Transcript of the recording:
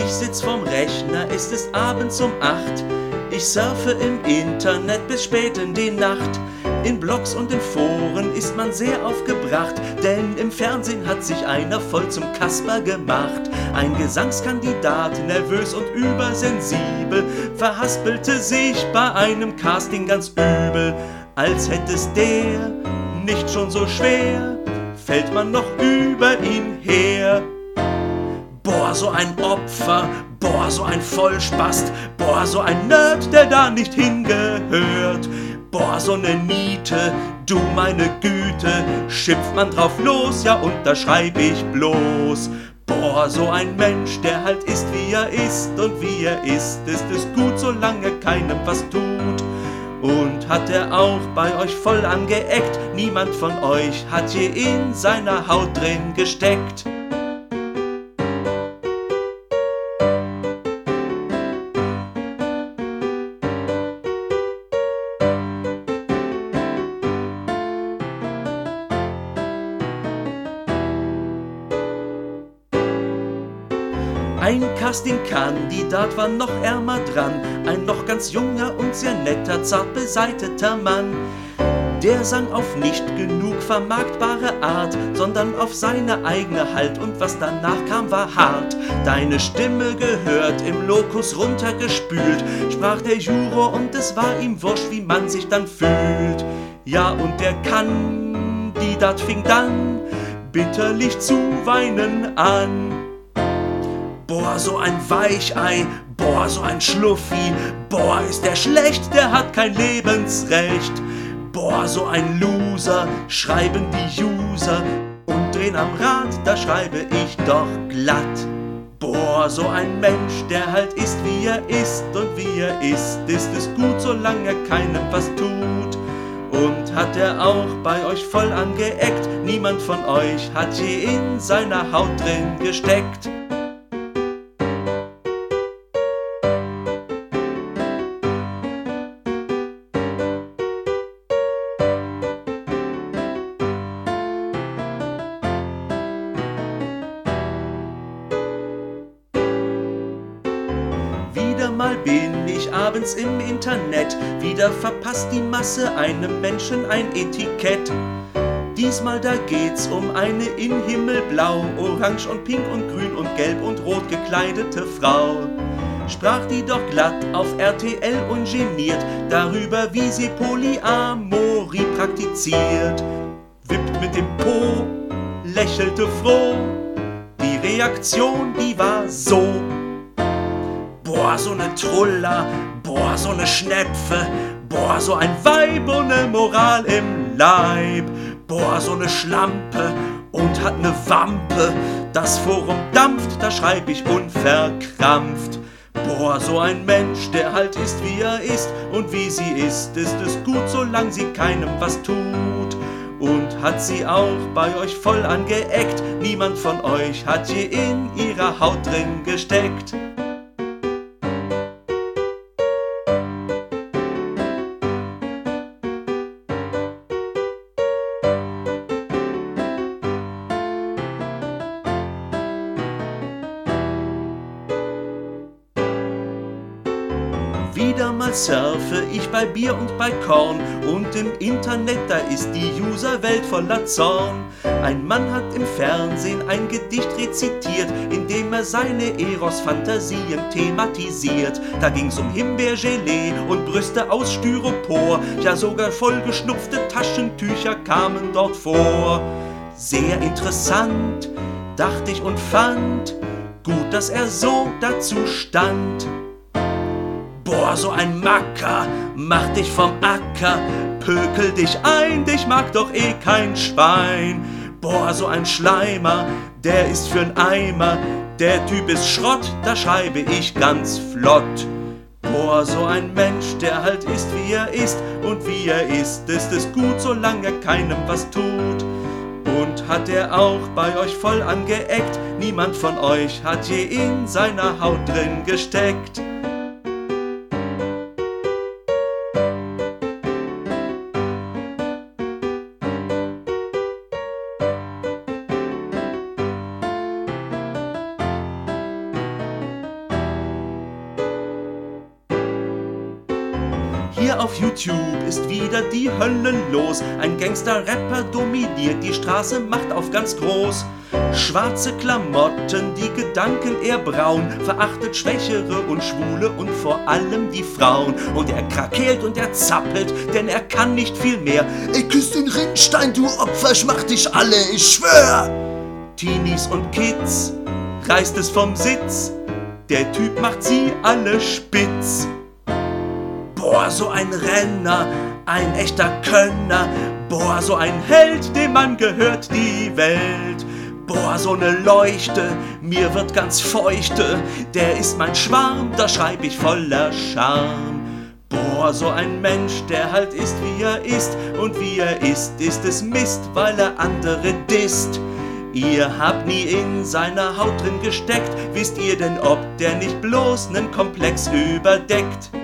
Ich sitz vorm Rechner, es ist abends um 8. Ich surfe im Internet bis spät in die Nacht. In Blogs und in Foren ist man sehr aufgebracht, denn im Fernsehen hat sich einer voll zum Kasper gemacht. Ein Gesangskandidat, nervös und übersensibel, verhaspelte sich bei einem Casting ganz übel. Als hätte es der nicht schon so schwer, fällt man noch über ihn her. Boah, so ein Opfer, boah, so ein Vollspast, boah, so ein Nerd, der da nicht hingehört. Boah, so ne Niete, du meine Güte, schimpft man drauf los, ja unterschreib ich bloß. Boah, so ein Mensch, der halt ist, wie er ist, und wie er ist es gut, solange keinem was tut. Und hat er auch bei euch voll angeeckt, niemand von euch hat je in seiner Haut drin gesteckt. Ein Casting-Kandidat war noch ärmer dran, ein noch ganz junger und sehr netter, zart beseiteter Mann. Der sang auf nicht genug vermarktbare Art, sondern auf seine eigene Halt, und was danach kam, war hart. Deine Stimme gehört im Lokus runtergespült, sprach der Juror, und es war ihm wurscht, wie man sich dann fühlt. Ja, und der Kandidat fing dann bitterlich zu weinen an. Boah, so ein Weichei, boah, so ein Schluffi, boah, ist der schlecht, der hat kein Lebensrecht. Boah, so ein Loser, schreiben die User und drehen am Rad, da schreibe ich doch glatt. Boah, so ein Mensch, der halt ist, wie er ist, und wie er ist es gut, solange keinem was tut. Und hat er auch bei euch voll angeeckt, niemand von euch hat je in seiner Haut drin gesteckt. Wieder mal bin ich abends im Internet, wieder verpasst die Masse einem Menschen ein Etikett. Diesmal da geht's um eine in Himmelblau, Orange und Pink und Grün und Gelb und Rot gekleidete Frau. Sprach die doch glatt auf RTL ungeniert darüber, wie sie Polyamorie praktiziert. Wippt mit dem Po, lächelte froh, die Reaktion, die war so. Boah, so ne Trulla, boah, so ne Schnepfe, boah, so ein Weib ohne Moral im Leib. Boah, so ne Schlampe und hat ne Wampe, das Forum dampft, da schreib ich unverkrampft. Boah, so ein Mensch, der halt ist, wie er ist, und wie sie ist es gut, solange sie keinem was tut. Und hat sie auch bei euch voll angeeckt, niemand von euch hat je in ihrer Haut drin gesteckt. Wieder mal surfe ich bei Bier und bei Korn, und im Internet, da ist die Userwelt voller Zorn. Ein Mann hat im Fernsehen ein Gedicht rezitiert, in dem er seine Eros-Fantasien thematisiert. Da ging's um Himbeergelee und Brüste aus Styropor, ja sogar vollgeschnupfte Taschentücher kamen dort vor. Sehr interessant, dachte ich und fand, gut, dass er so dazu stand. Boah, so ein Macker, mach dich vom Acker, pökel dich ein, dich mag doch eh kein Schwein. Boah, so ein Schleimer, der ist für'n Eimer, der Typ ist Schrott, da schreibe ich ganz flott. Boah, so ein Mensch, der halt ist, wie er ist, und wie er ist es gut, solange keinem was tut. Und hat er auch bei euch voll angeeckt, niemand von euch hat je in seiner Haut drin gesteckt. Ja, auf YouTube ist wieder die Hölle los. Ein Gangster-Rapper dominiert die Straße, macht auf ganz groß. Schwarze Klamotten, die Gedanken eher braun, verachtet Schwächere und Schwule und vor allem die Frauen. Und er krakeelt und er zappelt, denn er kann nicht viel mehr. Ey, küss den Rinnstein, du Opfer, ich mach dich alle, ich schwör! Teenies und Kids reißt es vom Sitz, der Typ macht sie alle spitz. Boah, so ein Renner, ein echter Könner. Boah, so ein Held, dem Mann gehört die Welt. Boah, so ne Leuchte, mir wird ganz feuchte. Der ist mein Schwarm, da schreib ich voller Charme. Boah, so ein Mensch, der halt ist, wie er ist. Und wie er ist es Mist, weil er andere disst. Ihr habt nie in seiner Haut drin gesteckt. Wisst ihr denn, ob der nicht bloß nen Komplex überdeckt?